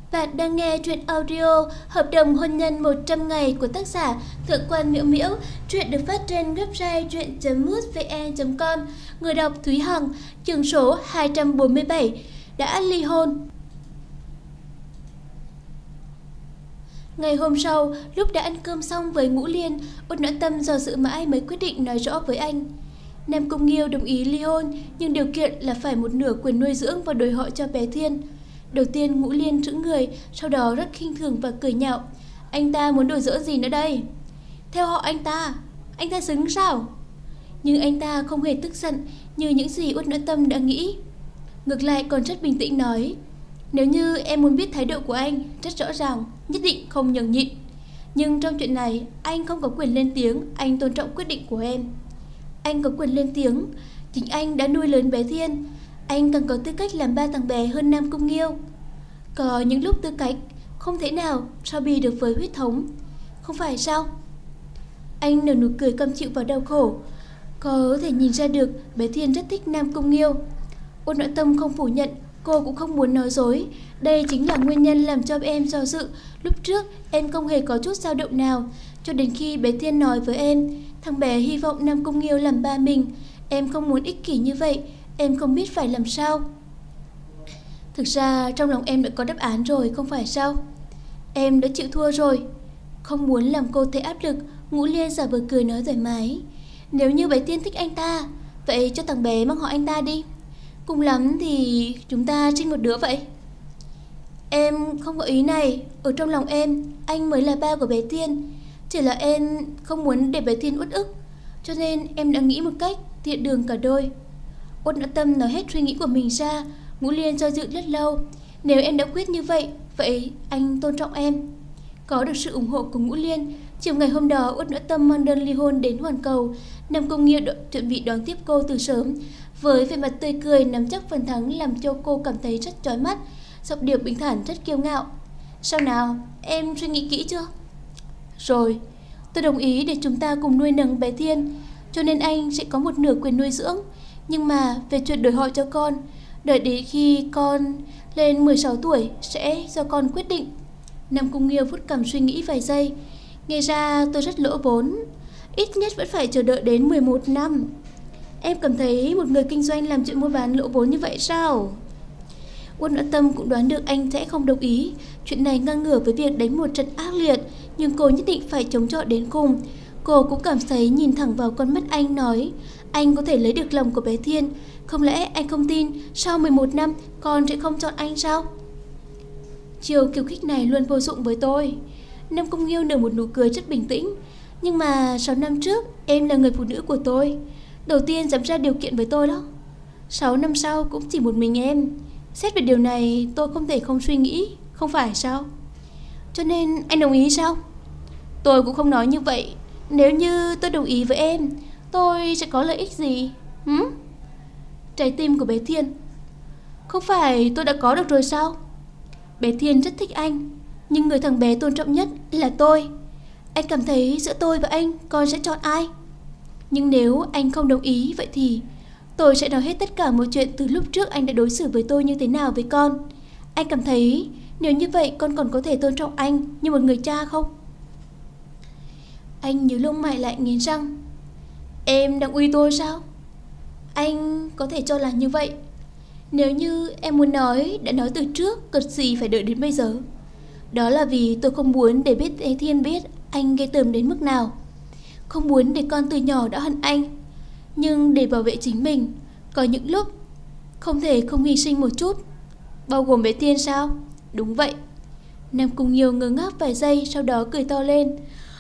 Bạn đang nghe truyện audio Hợp đồng hôn nhân 100 ngày của tác giả Thượng quan Miễu Miễu. Truyện được phát trên website truyện.mútvn.com. Người đọc Thúy Hằng. Chương số 247. Đã ly hôn. Ngày hôm sau, lúc đã ăn cơm xong với Ngũ Liên, Uất Noãn Tâm do dự mãi mới quyết định nói rõ với anh. Nam Cung Nghiêu đồng ý ly hôn, nhưng điều kiện là phải một nửa quyền nuôi dưỡng và đổi họ cho bé Thiên. Đầu tiên Ngũ Liên chững người, sau đó rất khinh thường và cười nhạo. Anh ta muốn đổi giỡn gì nữa đây? Theo họ anh ta xứng sao? Nhưng anh ta không hề tức giận như những gì Uất Noãn Tâm đã nghĩ. Ngược lại còn rất bình tĩnh nói, nếu như em muốn biết thái độ của anh, rất rõ ràng, nhất định không nhường nhịn. Nhưng trong chuyện này, anh không có quyền lên tiếng, anh tôn trọng quyết định của em. Anh có quyền lên tiếng, chính anh đã nuôi lớn bé Thiên. Anh càng có tư cách làm ba thằng bé hơn Nam Cung Nghiêu. Có những lúc tư cách không thể nào so bì được với huyết thống, không phải sao? Anh nở nụ cười căm chịu và đau khổ. Có thể nhìn ra được bé Thiên rất thích Nam Cung Nghiêu. Uất Noãn Tâm không phủ nhận, cô cũng không muốn nói dối. Đây chính là nguyên nhân làm cho em do dự. Lúc trước em không hề có chút dao động nào, cho đến khi bé Thiên nói với em thằng bé hy vọng Nam Cung Nghiêu làm ba mình. Em không muốn ích kỷ như vậy, em không biết phải làm sao. Thực ra trong lòng em đã có đáp án rồi, không phải sao? Em đã chịu thua rồi. Không muốn làm cô thấy áp lực, Ngũ Liên giả vờ cười nói thoải mái. Nếu như bé Thiên thích anh ta, vậy cho thằng bé mang họ anh ta đi. Cùng lắm thì chúng ta sinh một đứa vậy. Em không có ý này. Ở trong lòng em, anh mới là ba của bé Thiên. Chỉ là em không muốn để bé Thiên uất ức, cho nên em đã nghĩ một cách thiện đường cả đôi. Uất Noãn Tâm nói hết suy nghĩ của mình ra. Ngũ Liên do dự rất lâu. Nếu em đã quyết như vậy, vậy anh tôn trọng em. Có được sự ủng hộ của Ngũ Liên, chiều ngày hôm đó Uất Noãn Tâm mang đơn ly hôn đến Hoàn Cầu. Nam Cung Nghiêu chuẩn bị đón tiếp cô từ sớm, với vẻ mặt tươi cười nắm chắc phần thắng làm cho cô cảm thấy rất chói mắt. Giọng điệu bình thản rất kiêu ngạo. Sao nào, em suy nghĩ kỹ chưa? Rồi, tôi đồng ý để chúng ta cùng nuôi nấng bé Thiên, cho nên anh sẽ có một nửa quyền nuôi dưỡng. Nhưng mà về chuyện đổi họ cho con, đợi đến khi con lên 16 tuổi sẽ do con quyết định. Nam Cung Nghiêu vuốt cằm suy nghĩ vài giây. Nghe ra tôi rất lỗ vốn, ít nhất vẫn phải chờ đợi đến 11 năm. Em cảm thấy một người kinh doanh làm chuyện mua bán lỗ vốn như vậy sao? Uất Noãn Tâm cũng đoán được anh sẽ không đồng ý. Chuyện này ngang ngửa với việc đánh một trận ác liệt, nhưng cô nhất định phải chống chọi đến cùng. Cô cũng cảm thấy nhìn thẳng vào con mắt anh nói, anh có thể lấy được lòng của bé Thiên. Không lẽ anh không tin sau 11 năm con sẽ không chọn anh sao? Chiều khiêu khích này luôn vô dụng với tôi. Nam Cung Nghiêu nở một nụ cười rất bình tĩnh. Nhưng mà 6 năm trước em là người phụ nữ của tôi, đầu tiên dám ra điều kiện với tôi đó. 6 năm sau cũng chỉ một mình em. Xét về điều này tôi không thể không suy nghĩ, không phải sao? Cho nên anh đồng ý sao? Tôi cũng không nói như vậy. Nếu như tôi đồng ý với em, tôi sẽ có lợi ích gì? Trái tim của bé Thiên. Không phải tôi đã có được rồi sao? Bé Thiên rất thích anh, nhưng người thằng bé tôn trọng nhất là tôi. Anh cảm thấy giữa tôi và anh, con sẽ chọn ai? Nhưng nếu anh không đồng ý, vậy thì tôi sẽ nói hết tất cả mọi chuyện từ lúc trước anh đã đối xử với tôi như thế nào với con. Anh cảm thấy nếu như vậy con còn có thể tôn trọng anh như một người cha không? Anh nhíu lông mày lại nghiến răng. Em đang uy tôi sao? Anh có thể cho là như vậy. Nếu như em muốn nói, đã nói từ trước, cần gì phải đợi đến bây giờ. Đó là vì tôi không muốn để bé Thiên biết anh ghê tởm đến mức nào. Không muốn để con từ nhỏ đã hận anh. Nhưng để bảo vệ chính mình, có những lúc không thể không hy sinh một chút. Bao gồm bé Thiên sao? Đúng vậy. Nam Cung Nghiêu ngơ ngác vài giây, sau đó cười to lên.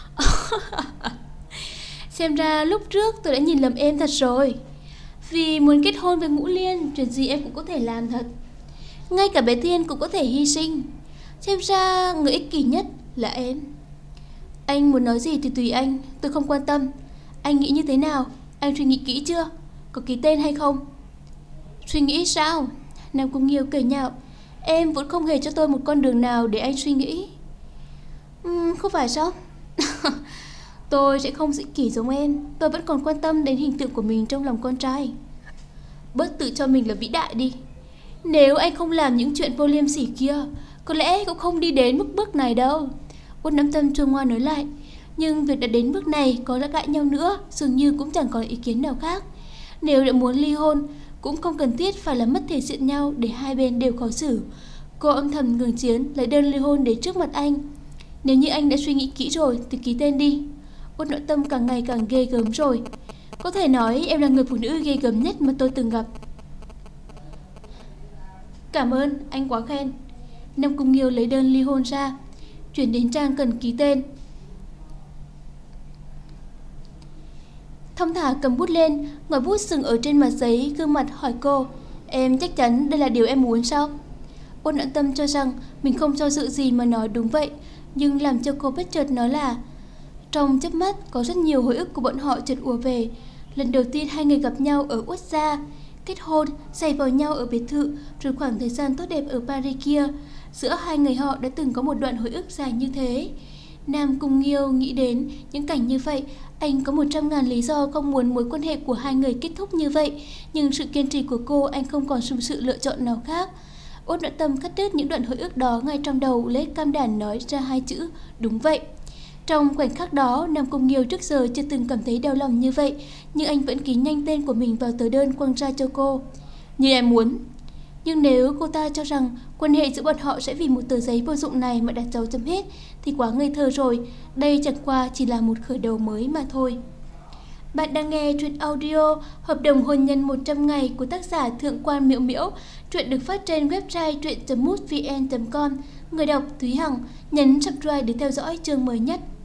Xem ra lúc trước tôi đã nhìn lầm em thật rồi. Vì muốn kết hôn với Ngũ Liên, chuyện gì em cũng có thể làm thật. Ngay cả bé Thiên cũng có thể hy sinh. Xem ra người ích kỷ nhất là em. Anh muốn nói gì thì tùy anh, tôi không quan tâm. Anh nghĩ như thế nào? Anh suy nghĩ kỹ chưa? Có ký tên hay không? Suy nghĩ sao? Nam Cung Nghiêu cười nhạo. Em vẫn không hề cho tôi một con đường nào để anh suy nghĩ. Không phải sao? Tôi sẽ không ích kỷ giống em. Tôi vẫn còn quan tâm đến hình tượng của mình trong lòng con trai. Bớt tự cho mình là vĩ đại đi. Nếu anh không làm những chuyện vô liêm sỉ kia, Có lẽ cũng không đi đến mức bước này đâu. Út Noãn Tâm chua ngoa nói lại. Nhưng việc đã đến bước này có đã cãi nhau nữa, dường như cũng chẳng có ý kiến nào khác. Nếu đã muốn ly hôn, cũng không cần thiết phải là mất thể diện nhau để hai bên đều khó xử. Cô âm thầm ngừng chiến, lấy đơn ly hôn để trước mặt anh. Nếu như anh đã suy nghĩ kỹ rồi thì ký tên đi. Út Noãn Tâm càng ngày càng ghê gớm rồi. Có thể nói em là người phụ nữ ghê gớm nhất mà tôi từng gặp. Cảm ơn, anh quá khen. Nam Cung Nghiêu lấy đơn ly hôn ra, chuyển đến trang cần ký tên. Thong thả cầm bút lên, ngòi bút sừng ở trên mặt giấy, gương mặt hỏi cô. Em chắc chắn đây là điều em muốn sao? Út Noãn Tâm cho rằng mình không do dự gì mà nói đúng vậy, nhưng làm cho cô bất chợt nói là trong chớp mắt có rất nhiều hồi ức của bọn họ chợt ùa về. Lần đầu tiên hai người gặp nhau ở Uất Gia, kết hôn, giày vào nhau ở biệt thự, rồi khoảng thời gian tốt đẹp ở Paris kia. Giữa hai người họ đã từng có một đoạn hồi ức dài như thế. Nam Cung Nghiêu nghĩ đến những cảnh như vậy, anh có 100.000 lý do không muốn mối quan hệ của hai người kết thúc như vậy, nhưng sự kiên trì của cô anh không còn sự lựa chọn nào khác. Út Noãn Tâm cắt đứt những đoạn hồi ức đó ngay trong đầu, lấy cam đảm nói ra hai chữ đúng vậy. Trong khoảnh khắc đó, Nam Cung Nghiêu trước giờ chưa từng cảm thấy đau lòng như vậy, nhưng anh vẫn ký nhanh tên của mình vào tờ đơn quăng ra cho cô. Như em muốn. Nhưng nếu cô ta cho rằng quan hệ giữa bọn họ sẽ vì một tờ giấy vô dụng này mà đặt dấu chấm hết thì quá ngây thơ rồi. Đây chẳng qua chỉ là một khởi đầu mới mà thôi. Bạn đang nghe truyện audio Hợp đồng hôn nhân 100 ngày của tác giả Thượng quan Miễu Miễu. Truyện được phát trên website truyện.mútvn.com. Người đọc Thúy Hằng. Nhấn subscribe để theo dõi chương mới nhất.